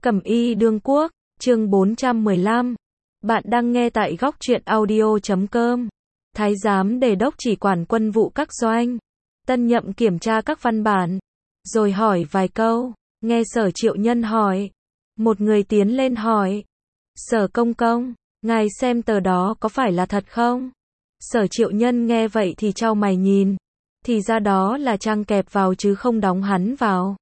Cẩm y đương quốc, chương 415. Bạn đang nghe tại góc truyện audio.com. Thái giám đề đốc chỉ quản quân vụ các doanh. Tân nhậm kiểm tra các văn bản, rồi hỏi vài câu. Nghe Sở Triệu Nhân hỏi, một người tiến lên hỏi: Sở công công, ngài xem tờ đó có phải là thật không? Sở Triệu Nhân nghe vậy thì chau mày nhìn, thì ra đó là trang kẹp vào chứ không đóng hắn vào.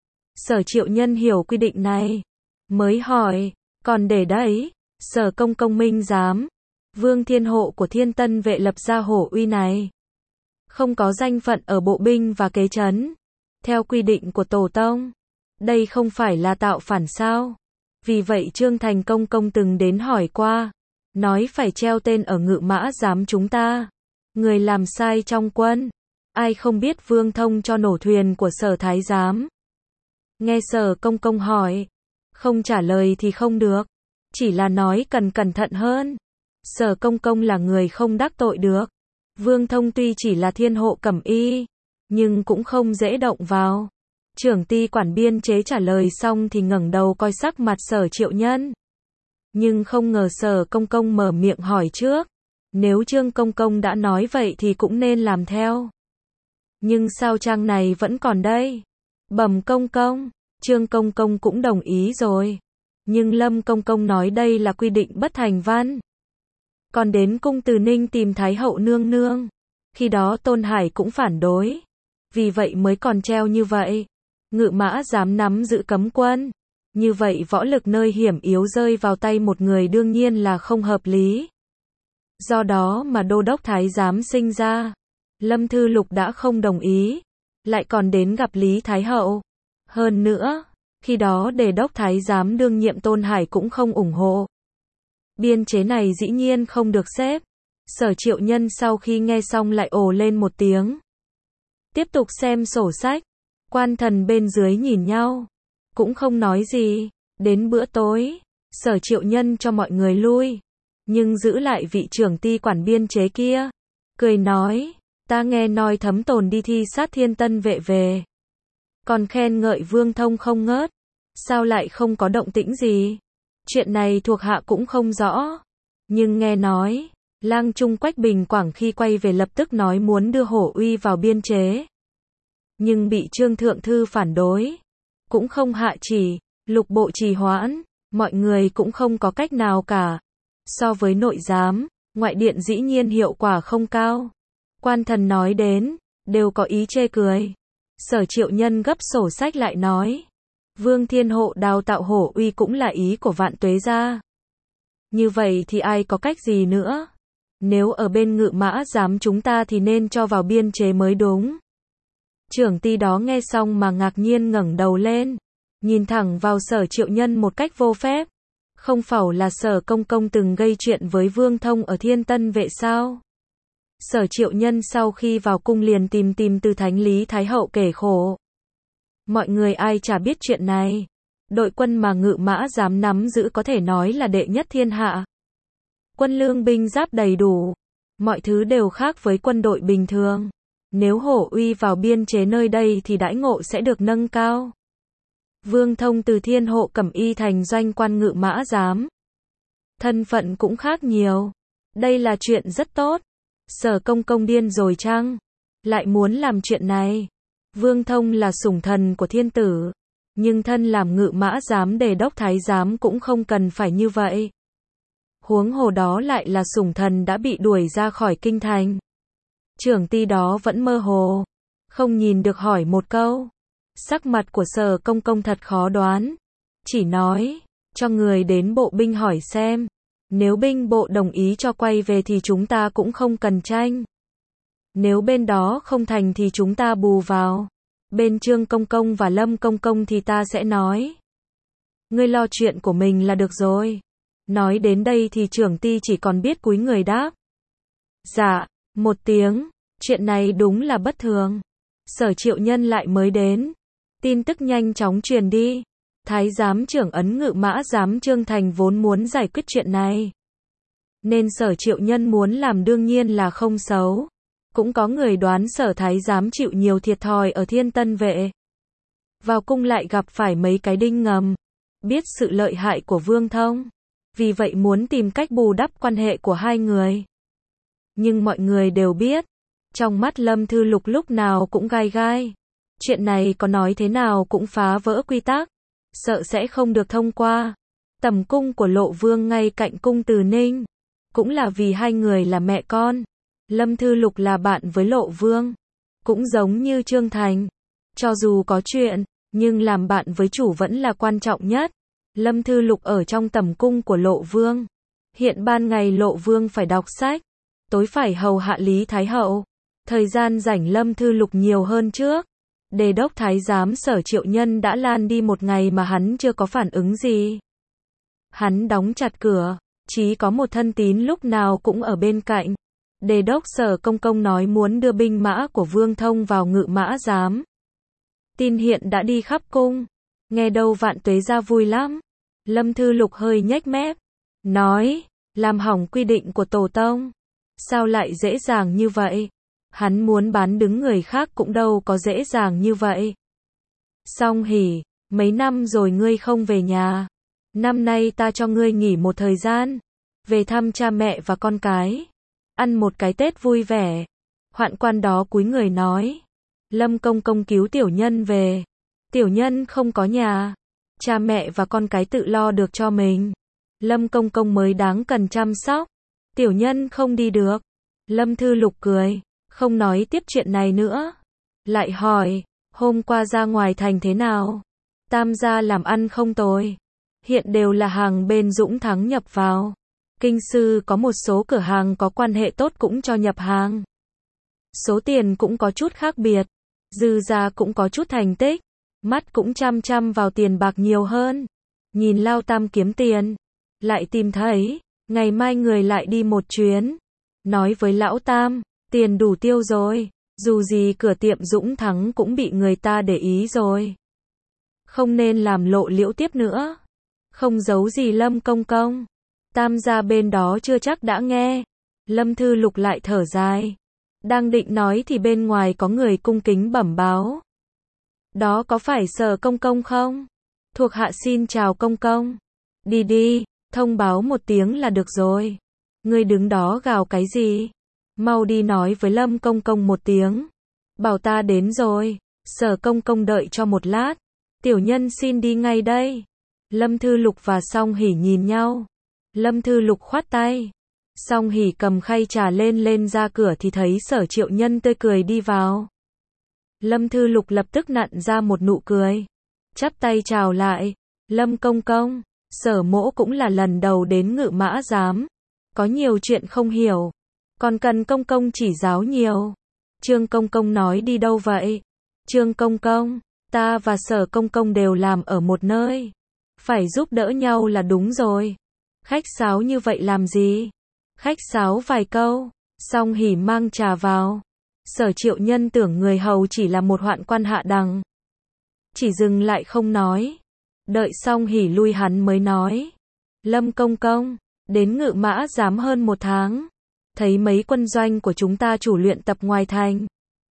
Sở Triệu Nhân hiểu quy định này, mới hỏi: còn để đấy, Sở công công minh giám, Vương Thiên Hộ của Thiên Tân vệ lập ra hổ uy này, không có danh phận ở bộ binh và kế trấn, theo quy định của tổ tông, đây không phải là tạo phản sao? Vì vậy Trương Thành công công từng đến hỏi qua, nói phải treo tên ở ngự mã giám chúng ta. Người làm sai trong quân, ai không biết Vương thông cho nổ thuyền của Sở thái giám. Nghe Sở công công hỏi, không trả lời thì không được, chỉ là nói cần cẩn thận hơn. Sở công công là người không đắc tội được. Vương thông tuy chỉ là thiên hộ cẩm y, nhưng cũng không dễ động vào. Trưởng ty quản biên chế trả lời xong thì ngẩng đầu coi sắc mặt Sở Triệu Nhân. Nhưng không ngờ Sở công công mở miệng hỏi trước. Nếu Trương công công đã nói vậy thì cũng nên làm theo. Nhưng sao trang này vẫn còn đây? Bẩm công công, Trương công công cũng đồng ý rồi. Nhưng Lâm công công nói đây là quy định bất thành văn. Còn đến cung Từ Ninh tìm Thái hậu nương nương. Khi đó Tôn Hải cũng phản đối. Vì vậy mới còn treo như vậy. Ngự mã dám nắm giữ cấm quân. Như vậy võ lực nơi hiểm yếu rơi vào tay một người đương nhiên là không hợp lý. Do đó mà đô đốc thái giám sinh ra. Lâm Thư Lục đã không đồng ý. Lại còn đến gặp Lý Thái hậu. Hơn nữa, khi đó đề đốc thái giám đương nhiệm Tôn Hải cũng không ủng hộ. Biên chế này dĩ nhiên không được xếp. Sở Triệu Nhân sau khi nghe xong lại ồ lên một tiếng. Tiếp tục xem sổ sách. Quan thần bên dưới nhìn nhau, cũng không nói gì. Đến bữa tối, Sở Triệu Nhân cho mọi người lui, nhưng giữ lại vị trưởng ty quản biên chế kia. Cười nói, ta nghe nói Thấm Tồn đi thi sát Thiên Tân vệ về, còn khen ngợi Vương thông không ngớt. Sao lại không có động tĩnh gì? Chuyện này thuộc hạ cũng không rõ. Nhưng nghe nói, Lang Trung Quách Bình Quảng khi quay về lập tức nói muốn đưa hổ uy vào biên chế. Nhưng bị Trương Thượng Thư phản đối. Cũng không hạ chỉ, lục bộ trì hoãn, mọi người cũng không có cách nào cả. So với nội giám, ngoại điện dĩ nhiên hiệu quả không cao. Quan thần nói đến, đều có ý chê cười. Sở Triệu Nhân gấp sổ sách lại nói, Vương Thiên Hộ đào tạo hổ uy cũng là ý của Vạn Tuế gia. Như vậy thì ai có cách gì nữa? Nếu ở bên ngự mã giám chúng ta thì nên cho vào biên chế mới đúng. Trưởng ty đó nghe xong mà ngạc nhiên ngẩng đầu lên, nhìn thẳng vào Sở Triệu Nhân một cách vô phép. Không phải là Sở công công từng gây chuyện với Vương thông ở Thiên Tân vệ sao? Sở Triệu Nhân sau khi vào cung liền tìm từ thánh Lý Thái hậu kể khổ. Mọi người ai chả biết chuyện này. Đội quân mà ngự mã dám nắm giữ có thể nói là đệ nhất thiên hạ. Quân lương binh giáp đầy đủ, mọi thứ đều khác với quân đội bình thường. Nếu hổ uy vào biên chế nơi đây thì đãi ngộ sẽ được nâng cao. Vương thông từ thiên hộ cẩm y thành doanh quan ngự mã giám. Thân phận cũng khác nhiều. Đây là chuyện rất tốt. Sở công công điên rồi chăng? Lại muốn làm chuyện này. Vương thông là sủng thần của thiên tử. Nhưng thân làm ngự mã giám đề đốc thái giám cũng không cần phải như vậy. Huống hồ đó lại là sủng thần đã bị đuổi ra khỏi kinh thành. Trưởng ty đó vẫn mơ hồ, không nhìn được hỏi một câu. Sắc mặt của Sở công công thật khó đoán. Chỉ nói, cho người đến bộ binh hỏi xem. Nếu binh bộ đồng ý cho quay về thì chúng ta cũng không cần tranh. Nếu bên đó không thành thì chúng ta bù vào. Bên Trương công công và Lâm công công thì ta sẽ nói. Ngươi lo chuyện của mình là được rồi. Nói đến đây thì trưởng ty chỉ còn biết cúi người đáp. Dạ, một tiếng. Chuyện này đúng là bất thường. Sở Triệu Nhân lại mới đến. Tin tức nhanh chóng truyền đi. Thái giám trưởng ấn ngự mã giám Trương Thành vốn muốn giải quyết chuyện này. Nên Sở Triệu Nhân muốn làm đương nhiên là không xấu. Cũng có người đoán Sở thái giám chịu nhiều thiệt thòi ở Thiên Tân vệ. Vào cung lại gặp phải mấy cái đinh ngầm. biết sự lợi hại của Vương Thông. Vì vậy muốn tìm cách bù đắp quan hệ của hai người. Nhưng mọi người đều biết, trong mắt Lâm Thư Lục lúc nào cũng gai gai. Chuyện này có nói thế nào cũng phá vỡ quy tắc, sợ sẽ không được thông qua. Tầm cung của Lộ Vương ngay cạnh cung Từ Ninh, cũng là vì hai người là mẹ con. Lâm Thư Lục là bạn với Lộ Vương, cũng giống như Trương Thành. Cho dù có chuyện, nhưng làm bạn với chủ vẫn là quan trọng nhất. Lâm Thư Lục ở trong tầm cung của Lộ Vương. Hiện ban ngày Lộ Vương phải đọc sách, tối phải hầu hạ Lý Thái Hậu. Thời gian rảnh Lâm Thư Lục nhiều hơn trước. Đề đốc thái giám Sở Triệu Nhân đã lan đi một ngày mà hắn chưa có phản ứng gì. Hắn đóng chặt cửa, chỉ có một thân tín lúc nào cũng ở bên cạnh. Đề đốc Sở Công Công nói muốn đưa binh mã của Vương Thông vào Ngự Mã Giám. Tin hiện đã đi khắp cung. Nghe đâu Vạn Tuế gia vui lắm. Lâm Thư Lục hơi nhếch mép, nói, làm hỏng quy định của tổ tông. Sao lại dễ dàng như vậy? Hắn muốn bán đứng người khác cũng đâu có dễ dàng như vậy. Song Hỉ, mấy năm rồi ngươi không về nhà. Năm nay ta cho ngươi nghỉ một thời gian, về thăm cha mẹ và con cái, ăn một cái Tết vui vẻ. Hoạn quan đó cúi người nói, Lâm Công Công cứu tiểu nhân về. Tiểu nhân không có nhà, cha mẹ và con cái tự lo được cho mình. Lâm Công Công mới đáng cần chăm sóc. Tiểu nhân không đi được. Lâm Thư Lục cười, không nói tiếp chuyện này nữa. Lại hỏi, hôm qua ra ngoài thành thế nào? Tam gia làm ăn không tồi. Hiện đều là hàng bên Dũng Thắng nhập vào. Kinh sư có một số cửa hàng có quan hệ tốt cũng cho nhập hàng. Số tiền cũng có chút khác biệt. Dư ra cũng có chút thành tích. Mắt cũng chăm chăm vào tiền bạc nhiều hơn. Nhìn Lao Tam kiếm tiền. Lại tìm thấy, ngày mai người lại đi một chuyến. Nói với Lão Tam, tiền đủ tiêu rồi. Dù gì cửa tiệm Dũng Thắng cũng bị người ta để ý rồi. Không nên làm lộ liễu tiếp nữa. Không giấu gì Lâm Công Công. Tam gia bên đó chưa chắc đã nghe. Lâm Thư Lục lại thở dài. Đang định nói thì bên ngoài có người cung kính bẩm báo. Đó có phải Sở Công Công không? Thuộc hạ xin chào Công Công. Đi đi, thông báo một tiếng là được rồi. Ngươi đứng đó gào cái gì? Mau đi nói với Lâm Công Công một tiếng. Bảo ta đến rồi. Sở Công Công đợi cho một lát. Tiểu nhân xin đi ngay đây. Lâm Thư Lục và Song Hỉ nhìn nhau. Lâm Thư Lục khoát tay. Song Hỉ cầm khay trà lên ra cửa thì thấy Sở Triệu Nhân tươi cười đi vào. Lâm Thư Lục lập tức nặn ra một nụ cười. Chắp tay chào lại. Lâm Công Công, Sở Mỗ cũng là lần đầu đến Ngự Mã Giám. Có nhiều chuyện không hiểu. Còn cần Công Công chỉ giáo nhiều. Trương Công Công nói đi đâu vậy? Trương Công Công, ta và Sở Công Công đều làm ở một nơi. Phải giúp đỡ nhau là đúng rồi. Khách sáo như vậy làm gì? Khách sáo vài câu. Song Hỉ mang trà vào. Sở Triệu Nhân tưởng người hầu chỉ là một hoạn quan hạ đằng. Chỉ dừng lại không nói. Đợi Song Hỉ lui hắn mới nói. Lâm Công Công, đến Ngự Mã Giám hơn một tháng. Thấy mấy quân doanh của chúng ta chủ luyện tập ngoài thành.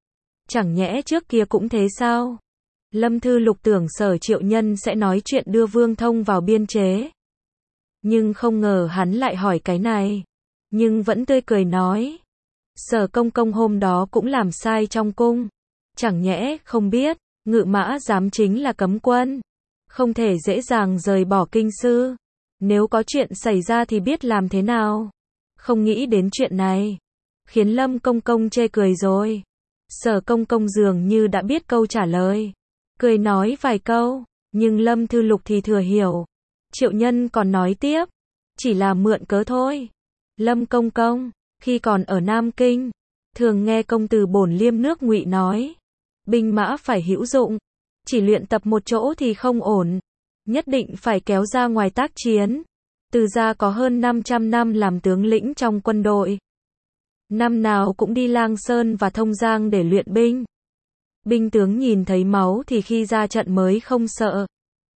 Chẳng nhẽ trước kia cũng thế sao? Lâm Thư Lục tưởng Sở Triệu Nhân sẽ nói chuyện đưa Vương Thông vào biên chế. Nhưng không ngờ hắn lại hỏi cái này. Nhưng vẫn tươi cười nói. Sở Công Công hôm đó cũng làm sai trong cung. Chẳng nhẽ không biết, Ngự Mã Giám chính là cấm quân. Không thể dễ dàng rời bỏ kinh sư. Nếu có chuyện xảy ra thì biết làm thế nào. Không nghĩ đến chuyện này. Khiến Lâm Công Công chê cười rồi. Sở Công Công dường như đã biết câu trả lời. Cười nói vài câu. Nhưng Lâm Thư Lục thì thừa hiểu. Triệu Nhân còn nói tiếp. Chỉ là mượn cớ thôi. Lâm Công Công, khi còn ở Nam Kinh, thường nghe công tử Bổn Liêm nước Ngụy nói. Binh mã phải hữu dụng. Chỉ luyện tập một chỗ thì không ổn. Nhất định phải kéo ra ngoài tác chiến. Từ gia có hơn 500 năm làm tướng lĩnh trong quân đội. Năm nào cũng đi Lang Sơn và Thông Giang để luyện binh. Binh tướng nhìn thấy máu thì khi ra trận mới không sợ.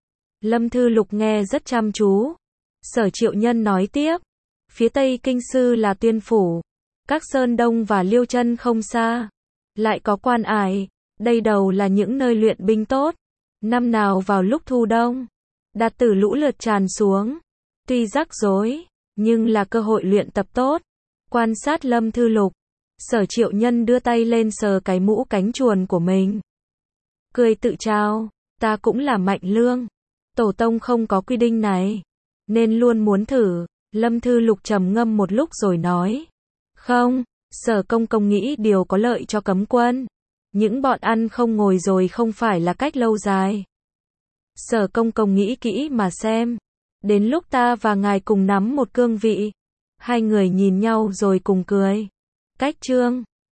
Lâm Thư Lục nghe rất chăm chú. Sở Triệu Nhân nói tiếp. Phía tây kinh sư là Tuyên Phủ. Các Sơn Đông và Liêu Chân không xa. Lại có Quan Ải. Đây đầu là những nơi luyện binh tốt. Năm nào vào lúc thu đông, Đạt Tử lũ lượt tràn xuống. Tuy rắc rối, nhưng là cơ hội luyện tập tốt. Quan sát Lâm Thư Lục, Sở Triệu Nhân đưa tay lên sờ cái mũ cánh chuồn của mình. Cười tự trao, ta cũng là Mạnh Lương. Tổ tông không có quy định này, nên luôn muốn thử. Lâm Thư Lục trầm ngâm một lúc rồi nói. Không, Sở Công Công nghĩ điều có lợi cho cấm quân. Những bọn ăn không ngồi rồi không phải là cách lâu dài. Sở Công Công nghĩ kỹ mà xem. Đến lúc ta và ngài cùng nắm một cương vị. Hai người nhìn nhau rồi cùng cười. Cách chương